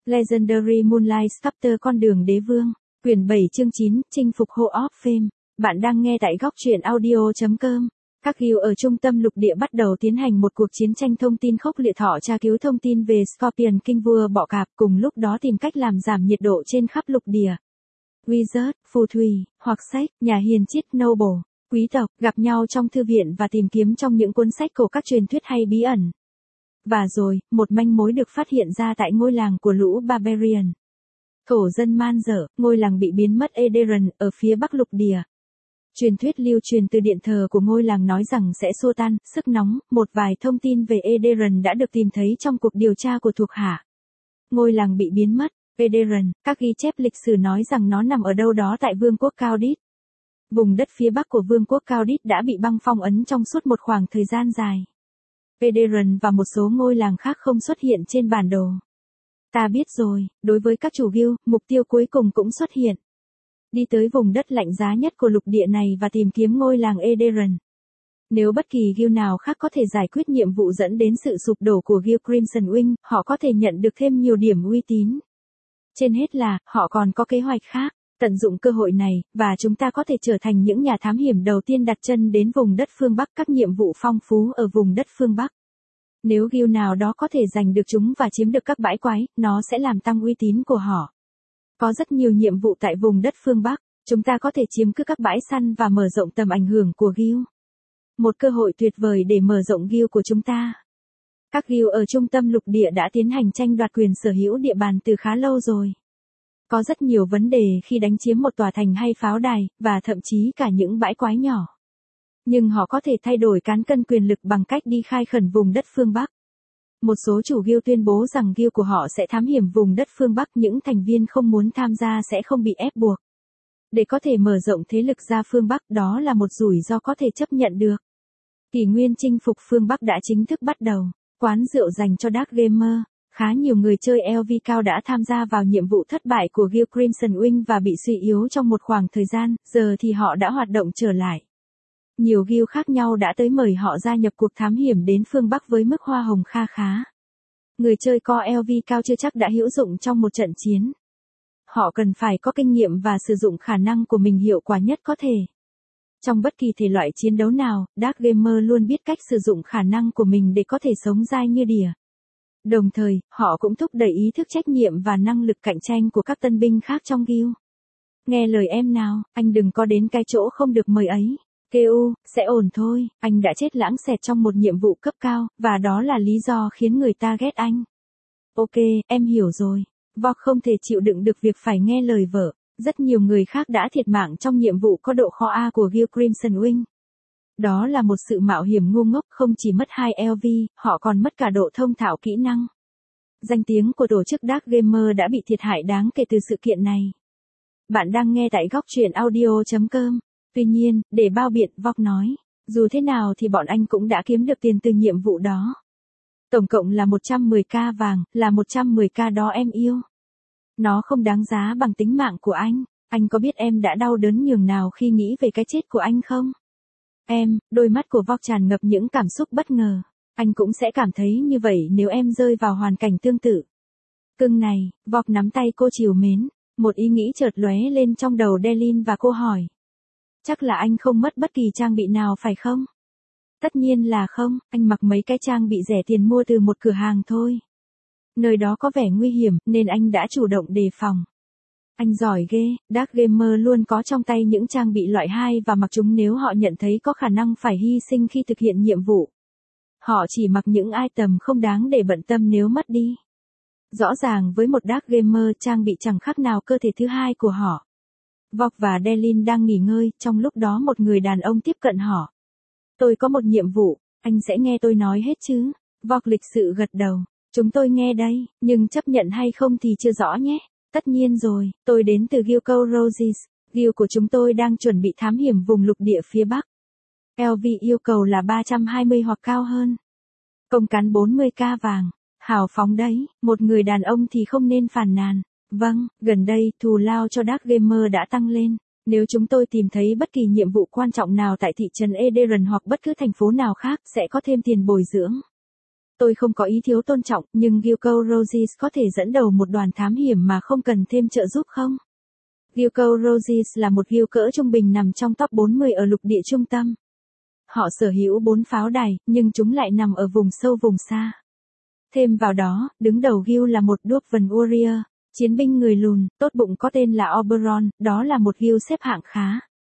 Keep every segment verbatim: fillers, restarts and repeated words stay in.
Legendary Moonlight Chapter Con đường đế vương, quyển bảy chương chín, chinh phục Hall of Fame. Bạn đang nghe tại góc truyện audio chấm com. Các guild ở trung tâm lục địa bắt đầu tiến hành một cuộc chiến tranh thông tin khốc liệt, họ tra cứu thông tin về Scorpion King vua bọ cạp, cùng lúc đó tìm cách làm giảm nhiệt độ trên khắp lục địa. Wizard, phù thủy, hoặc sách, nhà hiền triết, noble, quý tộc, gặp nhau trong thư viện và tìm kiếm trong những cuốn sách cổ các truyền thuyết hay bí ẩn. Và rồi, một manh mối được phát hiện ra tại ngôi làng của lũ Barbarian. Thổ dân man dở, ngôi làng bị biến mất Ederan, ở phía bắc lục địa. Truyền thuyết lưu truyền từ điện thờ của ngôi làng nói rằng sẽ xua tan sức nóng. Một vài thông tin về Ederan đã được tìm thấy trong cuộc điều tra của thuộc hạ. Ngôi làng bị biến mất, Ederan, các ghi chép lịch sử nói rằng nó nằm ở đâu đó tại vương quốc Caudit. Vùng đất phía bắc của vương quốc Caudit đã bị băng phong ấn trong suốt một khoảng thời gian dài. Ederan và một số ngôi làng khác không xuất hiện trên bản đồ. Ta biết rồi, đối với các chủ guild, mục tiêu cuối cùng cũng xuất hiện. Đi tới vùng đất lạnh giá nhất của lục địa này và tìm kiếm ngôi làng Ederan. Nếu bất kỳ guild nào khác có thể giải quyết nhiệm vụ dẫn đến sự sụp đổ của guild Crimson Wing, họ có thể nhận được thêm nhiều điểm uy tín. Trên hết là, họ còn có kế hoạch khác. Tận dụng cơ hội này, và chúng ta có thể trở thành những nhà thám hiểm đầu tiên đặt chân đến vùng đất phương Bắc, các nhiệm vụ phong phú ở vùng đất phương Bắc. Nếu guild nào đó có thể giành được chúng và chiếm được các bãi quái, nó sẽ làm tăng uy tín của họ. Có rất nhiều nhiệm vụ tại vùng đất phương Bắc, chúng ta có thể chiếm cứ các bãi săn và mở rộng tầm ảnh hưởng của guild. Một cơ hội tuyệt vời để mở rộng guild của chúng ta. Các guild ở trung tâm lục địa đã tiến hành tranh đoạt quyền sở hữu địa bàn từ khá lâu rồi. Có rất nhiều vấn đề khi đánh chiếm một tòa thành hay pháo đài, và thậm chí cả những bãi quái nhỏ. Nhưng họ có thể thay đổi cán cân quyền lực bằng cách đi khai khẩn vùng đất phương Bắc. Một số chủ guild tuyên bố rằng guild của họ sẽ thám hiểm vùng đất phương Bắc, những thành viên không muốn tham gia sẽ không bị ép buộc. Để có thể mở rộng thế lực ra phương Bắc, đó là một rủi ro có thể chấp nhận được. Kỷ nguyên chinh phục phương Bắc đã chính thức bắt đầu. Quán rượu dành cho Dark Gamer. Khá nhiều người chơi lờ vê cao đã tham gia vào nhiệm vụ thất bại của guild Crimson Wing và bị suy yếu trong một khoảng thời gian, giờ thì họ đã hoạt động trở lại. Nhiều guild khác nhau đã tới mời họ gia nhập cuộc thám hiểm đến phương Bắc với mức hoa hồng kha khá. Người chơi co lờ vê cao chưa chắc đã hữu dụng trong một trận chiến. Họ cần phải có kinh nghiệm và sử dụng khả năng của mình hiệu quả nhất có thể. Trong bất kỳ thể loại chiến đấu nào, Dark Gamer luôn biết cách sử dụng khả năng của mình để có thể sống dai như đỉa. Đồng thời, họ cũng thúc đẩy ý thức trách nhiệm và năng lực cạnh tranh của các tân binh khác trong guild. Nghe lời em nào, anh đừng có đến cái chỗ không được mời ấy. kê u, sẽ ổn thôi, anh đã chết lãng xẹt trong một nhiệm vụ cấp cao, và đó là lý do khiến người ta ghét anh. Ok, em hiểu rồi. Vok không thể chịu đựng được việc phải nghe lời vợ. Rất nhiều người khác đã thiệt mạng trong nhiệm vụ có độ khó A của guild Crimson Wing. Đó là một sự mạo hiểm ngu ngốc, không chỉ mất hai lờ vê, họ còn mất cả độ thông thạo kỹ năng. Danh tiếng của tổ chức Dark Gamer đã bị thiệt hại đáng kể từ sự kiện này. Bạn đang nghe tại góc truyện audio chấm com. Tuy nhiên, để bao biện, Vok nói, dù thế nào thì bọn anh cũng đã kiếm được tiền từ nhiệm vụ đó. Tổng cộng là một trăm mười k vàng, là một trăm mười k đó em yêu. Nó không đáng giá bằng tính mạng của anh. Anh có biết em đã đau đớn nhường nào khi nghĩ về cái chết của anh không? Em, đôi mắt của Vok tràn ngập những cảm xúc bất ngờ. Anh cũng sẽ cảm thấy như vậy nếu em rơi vào hoàn cảnh tương tự. Cưng này, Vok nắm tay cô trìu mến. Một ý nghĩ chợt lóe lên trong đầu Delin và cô hỏi. Chắc là anh không mất bất kỳ trang bị nào phải không? Tất nhiên là không, anh mặc mấy cái trang bị rẻ tiền mua từ một cửa hàng thôi. Nơi đó có vẻ nguy hiểm, nên anh đã chủ động đề phòng. Anh giỏi ghê, Dark Gamer luôn có trong tay những trang bị loại hai và mặc chúng nếu họ nhận thấy có khả năng phải hy sinh khi thực hiện nhiệm vụ. Họ chỉ mặc những item không đáng để bận tâm nếu mất đi. Rõ ràng với một Dark Gamer, trang bị chẳng khác nào cơ thể thứ hai của họ. Vok và Delin đang nghỉ ngơi, trong lúc đó một người đàn ông tiếp cận họ. Tôi có một nhiệm vụ, anh sẽ nghe tôi nói hết chứ? Vok lịch sự gật đầu. Chúng tôi nghe đây, nhưng chấp nhận hay không thì chưa rõ nhé. Tất nhiên rồi, tôi đến từ guild Cold Roses. Guild của chúng tôi đang chuẩn bị thám hiểm vùng lục địa phía Bắc. lờ vê yêu cầu là ba trăm hai mươi hoặc cao hơn. Công cán bốn mươi k vàng. Hào phóng đấy, một người đàn ông thì không nên phàn nàn. Vâng, gần đây, thù lao cho Dark Gamer đã tăng lên. Nếu chúng tôi tìm thấy bất kỳ nhiệm vụ quan trọng nào tại thị trấn Ederan hoặc bất cứ thành phố nào khác, sẽ có thêm tiền bồi dưỡng. Tôi không có ý thiếu tôn trọng, nhưng Gilco Rogers có thể dẫn đầu một đoàn thám hiểm mà không cần thêm trợ giúp không? Gilco Rogers là một guild cỡ trung bình nằm trong top bốn mươi ở lục địa trung tâm. Họ sở hữu bốn pháo đài, nhưng chúng lại nằm ở vùng sâu vùng xa. Thêm vào đó, đứng đầu guild là một Dwarven Warrior, chiến binh người lùn, tốt bụng có tên là Oberon, đó là một guild xếp hạng khá.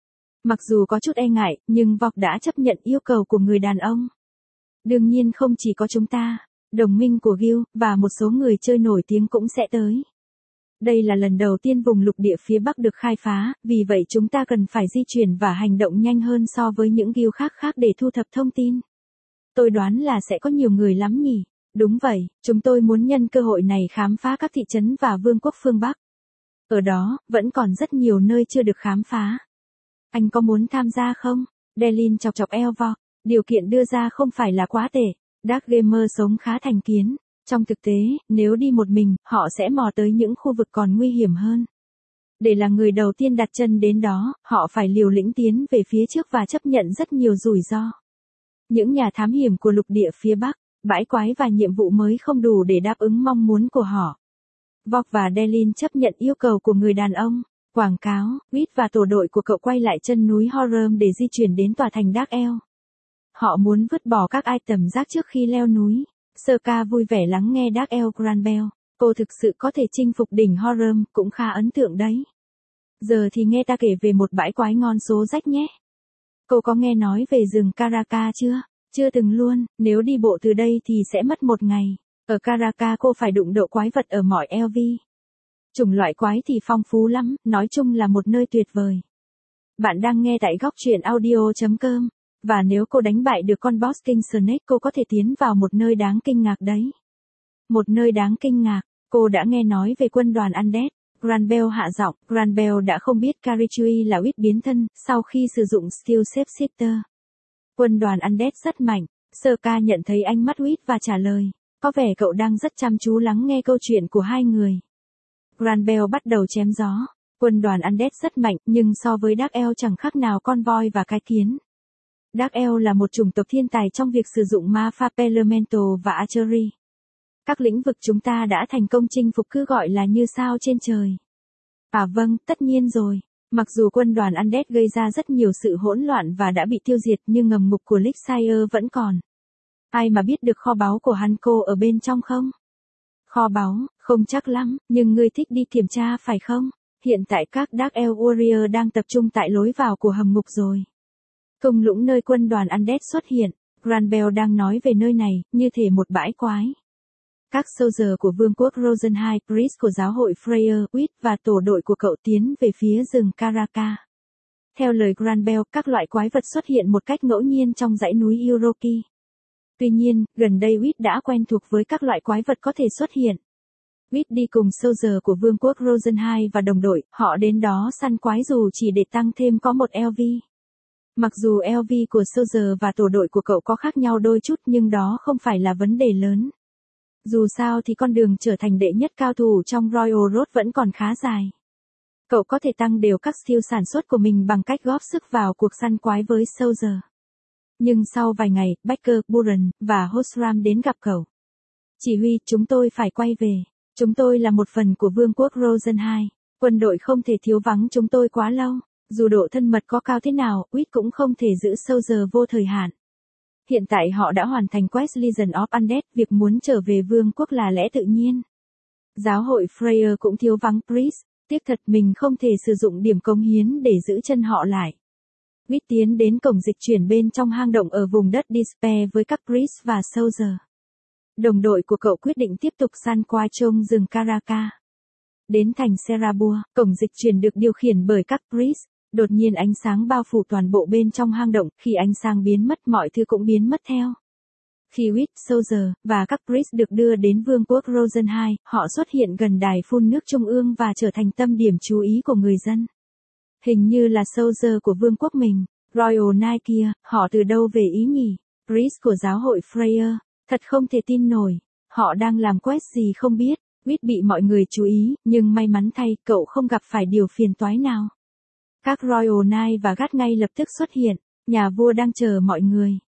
Mặc dù có chút e ngại, nhưng Vought đã chấp nhận yêu cầu của người đàn ông. Đương nhiên không chỉ có chúng ta, đồng minh của guild, và một số người chơi nổi tiếng cũng sẽ tới. Đây là lần đầu tiên vùng lục địa phía Bắc được khai phá, vì vậy chúng ta cần phải di chuyển và hành động nhanh hơn so với những guild khác khác để thu thập thông tin. Tôi đoán là sẽ có nhiều người lắm nhỉ. Đúng vậy, chúng tôi muốn nhân cơ hội này khám phá các thị trấn và vương quốc phương Bắc. Ở đó, vẫn còn rất nhiều nơi chưa được khám phá. Anh có muốn tham gia không? Delin chọc chọc eo Vought. Điều kiện đưa ra không phải là quá tệ. Dark Gamer sống khá thành kiến. Trong thực tế, nếu đi một mình, họ sẽ mò tới những khu vực còn nguy hiểm hơn. Để là người đầu tiên đặt chân đến đó, họ phải liều lĩnh tiến về phía trước và chấp nhận rất nhiều rủi ro. Những nhà thám hiểm của lục địa phía Bắc, bãi quái và nhiệm vụ mới không đủ để đáp ứng mong muốn của họ. Vought và Delin chấp nhận yêu cầu của người đàn ông. Quảng cáo, Whit và tổ đội của cậu quay lại chân núi Horam để di chuyển đến tòa thành Dark Elf. Họ muốn vứt bỏ các item rác trước khi leo núi. Sơ ca vui vẻ lắng nghe Dark Elf Granbell. Cô thực sự có thể chinh phục đỉnh Horam, cũng khá ấn tượng đấy. Giờ thì nghe ta kể về một bãi quái ngon số rách nhé. Cô có nghe nói về rừng Karaka chưa? Chưa từng luôn, nếu đi bộ từ đây thì sẽ mất một ngày. Ở Karaka cô phải đụng độ quái vật ở mọi lv. Chủng loại quái thì phong phú lắm, nói chung là một nơi tuyệt vời. Bạn đang nghe tại góc truyện audio chấm com. Và nếu cô đánh bại được con boss King Snake cô có thể tiến vào một nơi đáng kinh ngạc đấy. Một nơi đáng kinh ngạc, cô đã nghe nói về quân đoàn Undead. Granbell hạ giọng, Granbell đã không biết Carichui là Whit biến thân, sau khi sử dụng Steel Shapeshifter. Quân đoàn Undead rất mạnh, Sơ ca nhận thấy ánh mắt Whit và trả lời. Có vẻ cậu đang rất chăm chú lắng nghe câu chuyện của hai người. Granbell bắt đầu chém gió. Quân đoàn Undead rất mạnh, nhưng so với Dark Elf chẳng khác nào con voi và cái kiến. Dark Elf là một chủng tộc thiên tài trong việc sử dụng ma pháp elemental và archery. Các lĩnh vực chúng ta đã thành công chinh phục cứ gọi là như sao trên trời. À vâng, tất nhiên rồi. Mặc dù quân đoàn Undead gây ra rất nhiều sự hỗn loạn và đã bị tiêu diệt nhưng ngầm ngục của Lixire vẫn còn. Ai mà biết được kho báu của Hanko ở bên trong không? Kho báu, không chắc lắm, nhưng ngươi thích đi kiểm tra phải không? Hiện tại các Dark Elf Warrior đang tập trung tại lối vào của hầm ngục rồi. Thung lũng nơi quân đoàn Undead xuất hiện, Granbell đang nói về nơi này, như thể một bãi quái. Các soldier của vương quốc Rosenheim, priest của giáo hội Freyr, Whit và tổ đội của cậu tiến về phía rừng Karaka. Theo lời Granbell, các loại quái vật xuất hiện một cách ngẫu nhiên trong dãy núi Uroki. Tuy nhiên, gần đây Whit đã quen thuộc với các loại quái vật có thể xuất hiện. Whit đi cùng soldier của vương quốc Rosenheim và đồng đội, họ đến đó săn quái dù chỉ để tăng thêm có một lv. Mặc dù lv của soldier và tổ đội của cậu có khác nhau đôi chút nhưng đó không phải là vấn đề lớn. Dù sao thì con đường trở thành đệ nhất cao thủ trong Royal Road vẫn còn khá dài. Cậu có thể tăng đều các skill sản xuất của mình bằng cách góp sức vào cuộc săn quái với soldier. Nhưng sau vài ngày, Baker, Buren, và Hosram đến gặp cậu. Chỉ huy, chúng tôi phải quay về. Chúng tôi là một phần của vương quốc Rosenheim. Quân đội không thể thiếu vắng chúng tôi quá lâu. Dù độ thân mật có cao thế nào, Whit cũng không thể giữ soldier vô thời hạn. Hiện tại họ đã hoàn thành quest Legion of Undead, việc muốn trở về vương quốc là lẽ tự nhiên. Giáo hội Freyr cũng thiếu vắng priest, tiếc thật mình không thể sử dụng điểm cống hiến để giữ chân họ lại. Whit tiến đến cổng dịch chuyển bên trong hang động ở vùng đất Despair với các priest và soldier. Đồng đội của cậu quyết định tiếp tục săn quái trong rừng Karaka. Đến thành Serabua, cổng dịch chuyển được điều khiển bởi các priest. Đột nhiên ánh sáng bao phủ toàn bộ bên trong hang động, khi ánh sáng biến mất mọi thứ cũng biến mất theo. Khi Whit, soldier, và các priest được đưa đến vương quốc Rosenheim, họ xuất hiện gần đài phun nước trung ương và trở thành tâm điểm chú ý của người dân. Hình như là soldier của vương quốc mình, Royal Knight kia, họ từ đâu về ý nhỉ? Priest của giáo hội Freyr, thật không thể tin nổi, họ đang làm quest gì không biết. Whit bị mọi người chú ý, nhưng may mắn thay, cậu không gặp phải điều phiền toái nào. Các Royal Knight và Guard ngay lập tức xuất hiện, nhà vua đang chờ mọi người.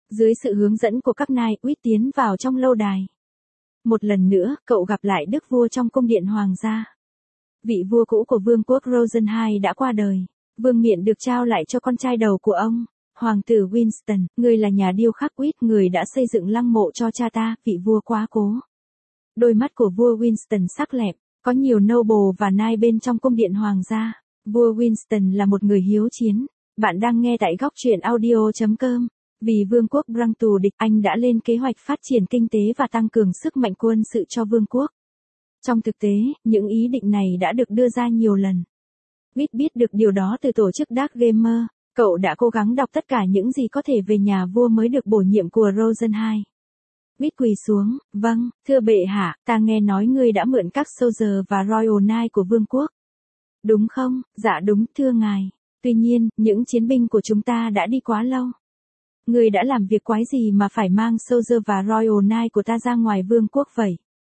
Dưới sự hướng dẫn của các nai, Uyết tiến vào trong lâu đài. Một lần nữa, cậu gặp lại đức vua trong cung điện hoàng gia. Vị vua cũ của vương quốc Rosen hai đã qua đời. Vương miện được trao lại cho con trai đầu của ông, hoàng tử Winston. Người là nhà điêu khắc Uyết, người đã xây dựng lăng mộ cho cha ta, vị vua quá cố. Đôi mắt của vua Winston sắc lẹm, có nhiều noble và nai bên trong cung điện hoàng gia. Vua Winston là một người hiếu chiến. Bạn đang nghe tại góc truyện audio chấm com. Vì vương quốc Brăng tù địch, anh đã lên kế hoạch phát triển kinh tế và tăng cường sức mạnh quân sự cho vương quốc. Trong thực tế, những ý định này đã được đưa ra nhiều lần. Uyết biết được điều đó từ tổ chức Dark Gamer. Cậu đã cố gắng đọc tất cả những gì có thể về nhà vua mới được bổ nhiệm của Rosen hai. Uyết quỳ xuống, vâng, thưa bệ hạ, ta nghe nói ngươi đã mượn các soldier và Royal Knight của vương quốc. Đúng không? Dạ đúng, thưa ngài. Tuy nhiên, những chiến binh của chúng ta đã đi quá lâu. Ngươi đã làm việc quái gì mà phải mang soldier và Royal Knight của ta ra ngoài vương quốc vậy?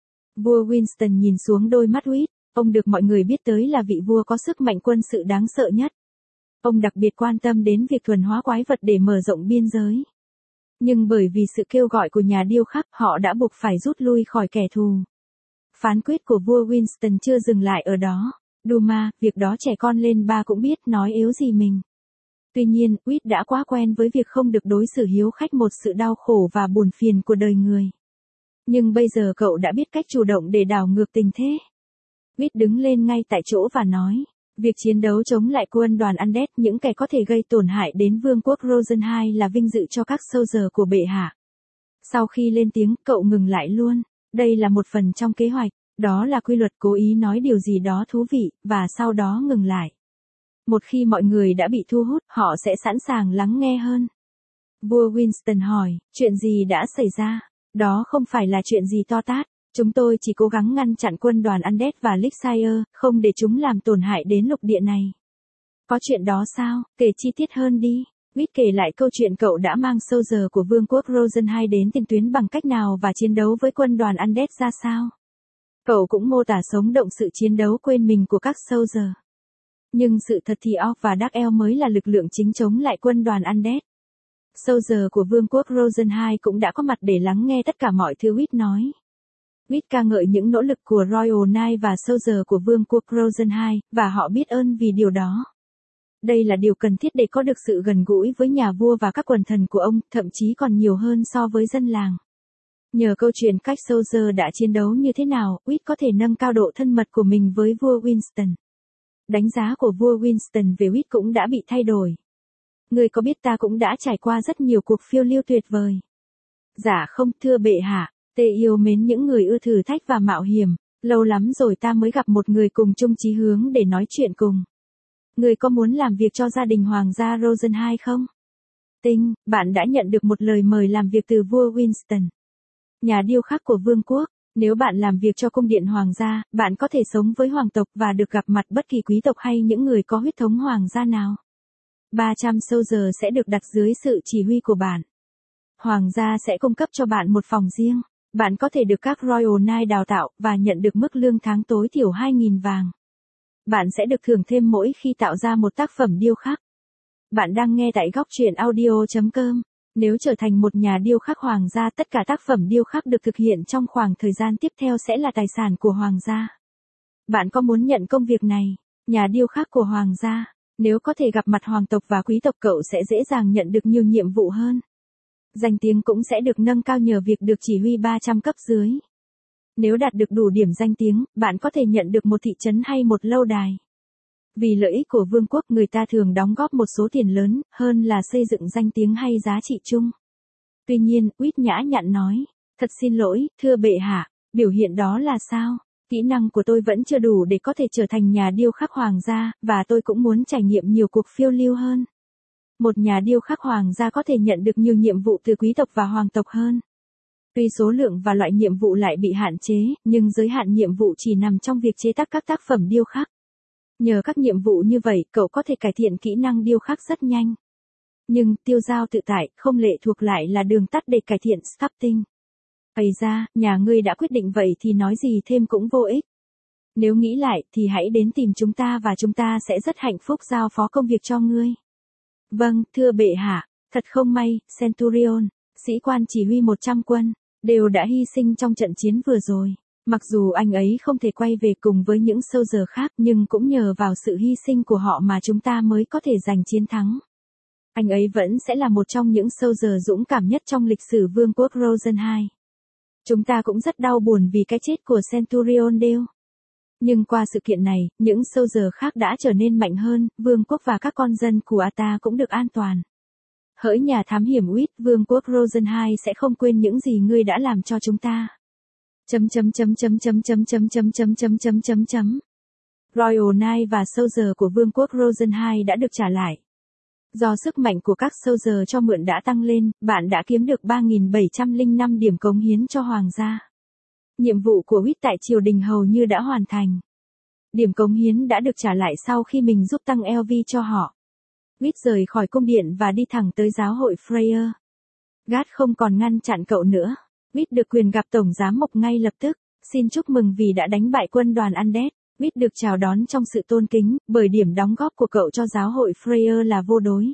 Vua Winston nhìn xuống đôi mắt Uyết. Ông được mọi người biết tới là vị vua có sức mạnh quân sự đáng sợ nhất. Ông đặc biệt quan tâm đến việc thuần hóa quái vật để mở rộng biên giới. Nhưng bởi vì sự kêu gọi của nhà điêu khắc, họ đã buộc phải rút lui khỏi kẻ thù. Phán quyết của vua Winston chưa dừng lại ở đó. Duma, việc đó trẻ con lên ba cũng biết, nói yếu gì mình. Tuy nhiên, Uyết đã quá quen với việc không được đối xử hiếu khách, một sự đau khổ và buồn phiền của đời người. Nhưng bây giờ cậu đã biết cách chủ động để đảo ngược tình thế. Uyết đứng lên ngay tại chỗ và nói, việc chiến đấu chống lại quân đoàn Undead, những kẻ có thể gây tổn hại đến vương quốc Rosen hai là vinh dự cho các soldier của bệ hạ. Sau khi lên tiếng, cậu ngừng lại luôn. Đây là một phần trong kế hoạch, đó là quy luật, cố ý nói điều gì đó thú vị, và sau đó ngừng lại. Một khi mọi người đã bị thu hút, họ sẽ sẵn sàng lắng nghe hơn. Vua Winston hỏi, chuyện gì đã xảy ra? Đó không phải là chuyện gì to tát. Chúng tôi chỉ cố gắng ngăn chặn quân đoàn Undead và Elixir, không để chúng làm tổn hại đến lục địa này. Có chuyện đó sao? Kể chi tiết hơn đi. Uyết kể lại câu chuyện cậu đã mang soldier của vương quốc Rosen hai đến tiền tuyến bằng cách nào và chiến đấu với quân đoàn Undead ra sao. Cậu cũng mô tả sống động sự chiến đấu quên mình của các soldier. Nhưng sự thật thì Orc và Dark Elf mới là lực lượng chính chống lại quân đoàn Undead. Soldier của vương quốc Rosen hai cũng đã có mặt để lắng nghe tất cả mọi thứ Uyết nói. Uyết ca ngợi những nỗ lực của Royal Knight và soldier của vương quốc Rosen hai, và họ biết ơn vì điều đó. Đây là điều cần thiết để có được sự gần gũi với nhà vua và các quần thần của ông, thậm chí còn nhiều hơn so với dân làng. Nhờ câu chuyện cách soldier đã chiến đấu như thế nào, Uyết có thể nâng cao độ thân mật của mình với vua Winston. Đánh giá của vua Winston về Uyết cũng đã bị thay đổi. Người có biết ta cũng đã trải qua rất nhiều cuộc phiêu lưu tuyệt vời. Dạ không, thưa bệ hạ. Tê yêu mến những người ưa thử thách và mạo hiểm, lâu lắm rồi ta mới gặp một người cùng chung chí hướng để nói chuyện cùng. Người có muốn làm việc cho gia đình hoàng gia Rosen hai không? Tinh, bạn đã nhận được một lời mời làm việc từ vua Winston, nhà điêu khắc của vương quốc. Nếu bạn làm việc cho cung điện hoàng gia, bạn có thể sống với hoàng tộc và được gặp mặt bất kỳ quý tộc hay những người có huyết thống hoàng gia nào. ba trăm soldier sẽ được đặt dưới sự chỉ huy của bạn. Hoàng gia sẽ cung cấp cho bạn một phòng riêng. Bạn có thể được các Royal Knight đào tạo, và nhận được mức lương tháng tối thiểu hai nghìn vàng. Bạn sẽ được thưởng thêm mỗi khi tạo ra một tác phẩm điêu khắc. Bạn đang nghe tại góc truyện audio chấm com. Nếu trở thành một nhà điêu khắc hoàng gia, tất cả tác phẩm điêu khắc được thực hiện trong khoảng thời gian tiếp theo sẽ là tài sản của hoàng gia. Bạn có muốn nhận công việc này? Nhà điêu khắc của hoàng gia. Nếu có thể gặp mặt hoàng tộc và quý tộc, cậu sẽ dễ dàng nhận được nhiều nhiệm vụ hơn. Danh tiếng cũng sẽ được nâng cao nhờ việc được chỉ huy ba trăm cấp dưới. Nếu đạt được đủ điểm danh tiếng, bạn có thể nhận được một thị trấn hay một lâu đài. Vì lợi ích của vương quốc, người ta thường đóng góp một số tiền lớn, hơn là xây dựng danh tiếng hay giá trị chung. Tuy nhiên, Uyết nhã nhặn nói, thật xin lỗi, thưa bệ hạ, biểu hiện đó là sao? Kỹ năng của tôi vẫn chưa đủ để có thể trở thành nhà điêu khắc hoàng gia, và tôi cũng muốn trải nghiệm nhiều cuộc phiêu lưu hơn. Một nhà điêu khắc hoàng gia có thể nhận được nhiều nhiệm vụ từ quý tộc và hoàng tộc hơn. Tuy số lượng và loại nhiệm vụ lại bị hạn chế, nhưng giới hạn nhiệm vụ chỉ nằm trong việc chế tác các tác phẩm điêu khắc. Nhờ các nhiệm vụ như vậy, cậu có thể cải thiện kỹ năng điêu khắc rất nhanh. Nhưng, tiêu dao tự tại, không lệ thuộc lại là đường tắt để cải thiện sculpting. Ây ra, nhà ngươi đã quyết định vậy thì nói gì thêm cũng vô ích. Nếu nghĩ lại, thì hãy đến tìm chúng ta và chúng ta sẽ rất hạnh phúc giao phó công việc cho ngươi. Vâng, thưa bệ hạ, thật không may, Centurion. sĩ quan chỉ huy một trăm quân, đều đã hy sinh trong trận chiến vừa rồi. Mặc dù anh ấy không thể quay về cùng với những soldier khác nhưng cũng nhờ vào sự hy sinh của họ mà chúng ta mới có thể giành chiến thắng. Anh ấy vẫn sẽ là một trong những soldier dũng cảm nhất trong lịch sử Vương quốc Rosenheim. Chúng ta cũng rất đau buồn vì cái chết của Centurion Dale. Nhưng qua sự kiện này, những soldier khác đã trở nên mạnh hơn, vương quốc và các con dân của Ata cũng được an toàn. Hỡi nhà thám hiểm Whit, vương quốc Rosenheim sẽ không quên những gì ngươi đã làm cho chúng ta. Chấm chấm chấm chấm chấm chấm chấm chấm chấm chấm chấm chấm chấm. Royal Knight và soldier của vương quốc Rosenheim đã được trả lại. Do sức mạnh của các soldier cho mượn đã tăng lên, bạn đã kiếm được ba nghìn bảy trăm lẻ năm điểm cống hiến cho hoàng gia. Nhiệm vụ của Whit tại triều đình hầu như đã hoàn thành. Điểm cống hiến đã được trả lại sau khi mình giúp tăng lv cho họ. Whit rời khỏi cung điện và đi thẳng tới giáo hội Freya. Gad không còn ngăn chặn cậu nữa. Whit được quyền gặp tổng giám mục ngay lập tức. Xin chúc mừng vì đã đánh bại quân đoàn Undead. Whit được chào đón trong sự tôn kính, bởi điểm đóng góp của cậu cho giáo hội Freya là vô đối.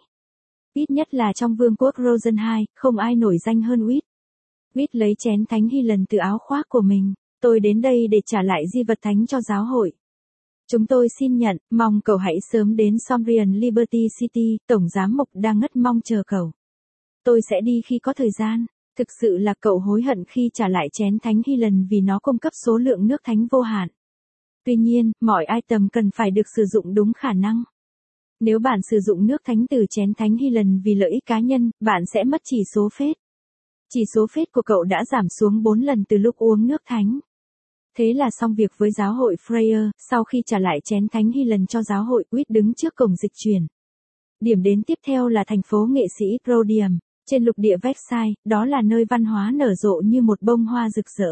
Ít nhất là trong vương quốc Rosenheim, không ai nổi danh hơn Whit. Whit lấy chén thánh hy lần từ áo khoác của mình. Tôi đến đây để trả lại di vật thánh cho giáo hội. Chúng tôi xin nhận, mong cậu hãy sớm đến Sombrian Liberty City, tổng giám mục đang ngất mong chờ cậu. Tôi sẽ đi khi có thời gian. Thực sự là cậu hối hận khi trả lại chén thánh hy lần vì nó cung cấp số lượng nước thánh vô hạn. Tuy nhiên, mọi item cần phải được sử dụng đúng khả năng. Nếu bạn sử dụng nước thánh từ chén thánh hy lần vì lợi ích cá nhân, bạn sẽ mất chỉ số phết. Chỉ số phết của cậu đã giảm xuống bốn lần từ lúc uống nước thánh. Thế là xong việc với giáo hội Freya. Sau khi trả lại chén thánh hy lần cho giáo hội, Whit đứng trước cổng dịch chuyển. Điểm đến tiếp theo là thành phố nghệ sĩ Rhodium, trên lục địa Versailles, đó là nơi văn hóa nở rộ như một bông hoa rực rỡ.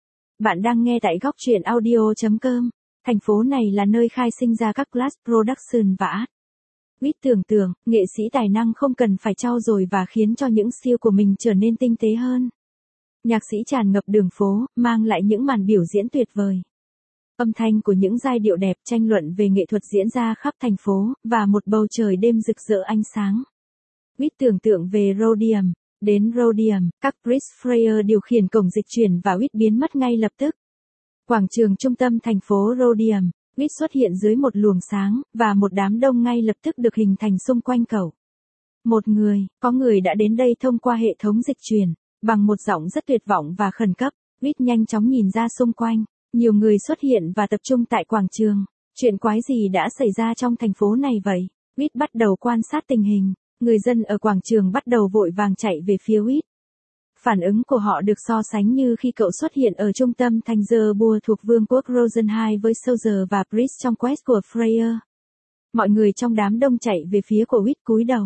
Bạn đang nghe tại góc truyện audio chấm com. Thành phố này là nơi khai sinh ra các Glass Production và Art. Whit tưởng tượng, nghệ sĩ tài năng không cần phải trau dồi và khiến cho những siêu của mình trở nên tinh tế hơn. Nhạc sĩ tràn ngập đường phố, mang lại những màn biểu diễn tuyệt vời. Âm thanh của những giai điệu đẹp, tranh luận về nghệ thuật diễn ra khắp thành phố, và một bầu trời đêm rực rỡ ánh sáng. Whit tưởng tượng về Rhodium. Đến Rhodium, các Chris Freya điều khiển cổng dịch chuyển và Whit biến mất ngay lập tức. Quảng trường trung tâm thành phố Rhodium, Whit xuất hiện dưới một luồng sáng, và một đám đông ngay lập tức được hình thành xung quanh cậu. Một người, có người đã đến đây thông qua hệ thống dịch chuyển. Bằng một giọng rất tuyệt vọng và khẩn cấp, Whit nhanh chóng nhìn ra xung quanh. Nhiều người xuất hiện và tập trung tại quảng trường. Chuyện quái gì đã xảy ra trong thành phố này vậy? Whit bắt đầu quan sát tình hình. Người dân ở quảng trường bắt đầu vội vàng chạy về phía Whit. Phản ứng của họ được so sánh như khi cậu xuất hiện ở trung tâm thành Zerbua thuộc vương quốc Rosenheim với Soldier và Priest trong quest của Freya. Mọi người trong đám đông chạy về phía của Whit cúi đầu.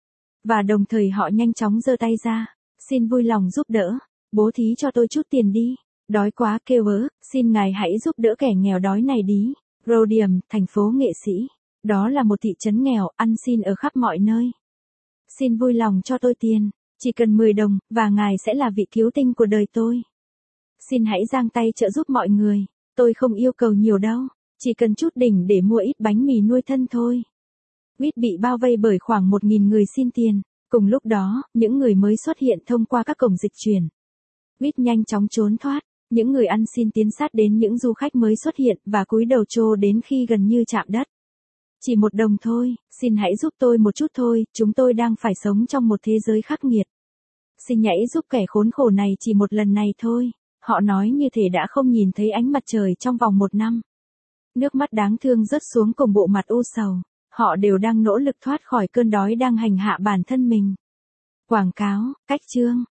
Và đồng thời họ nhanh chóng giơ tay ra. Xin vui lòng giúp đỡ. Bố thí cho tôi chút tiền đi. Đói quá kêu ớ, xin ngài hãy giúp đỡ kẻ nghèo đói này đi. Rhodium, thành phố nghệ sĩ. Đó là một thị trấn nghèo, ăn xin ở khắp mọi nơi. Xin vui lòng cho tôi tiền. Chỉ cần mười đồng, và ngài sẽ là vị cứu tinh của đời tôi. Xin hãy giang tay trợ giúp mọi người. Tôi không yêu cầu nhiều đâu. Chỉ cần chút đỉnh để mua ít bánh mì nuôi thân thôi. Whit bị bao vây bởi khoảng một nghìn người xin tiền. Cùng lúc đó, những người mới xuất hiện thông qua các cổng dịch chuyển. Whit nhanh chóng trốn thoát. Những người ăn xin tiến sát đến những du khách mới xuất hiện và cúi đầu trô đến khi gần như chạm đất. Chỉ một đồng thôi, xin hãy giúp tôi một chút thôi, chúng tôi đang phải sống trong một thế giới khắc nghiệt. Xin hãy giúp kẻ khốn khổ này chỉ một lần này thôi. Họ nói như thể đã không nhìn thấy ánh mặt trời trong vòng một năm. Nước mắt đáng thương rớt xuống cùng bộ mặt u sầu. Họ đều đang nỗ lực thoát khỏi cơn đói đang hành hạ bản thân mình. Quảng cáo, cách chương.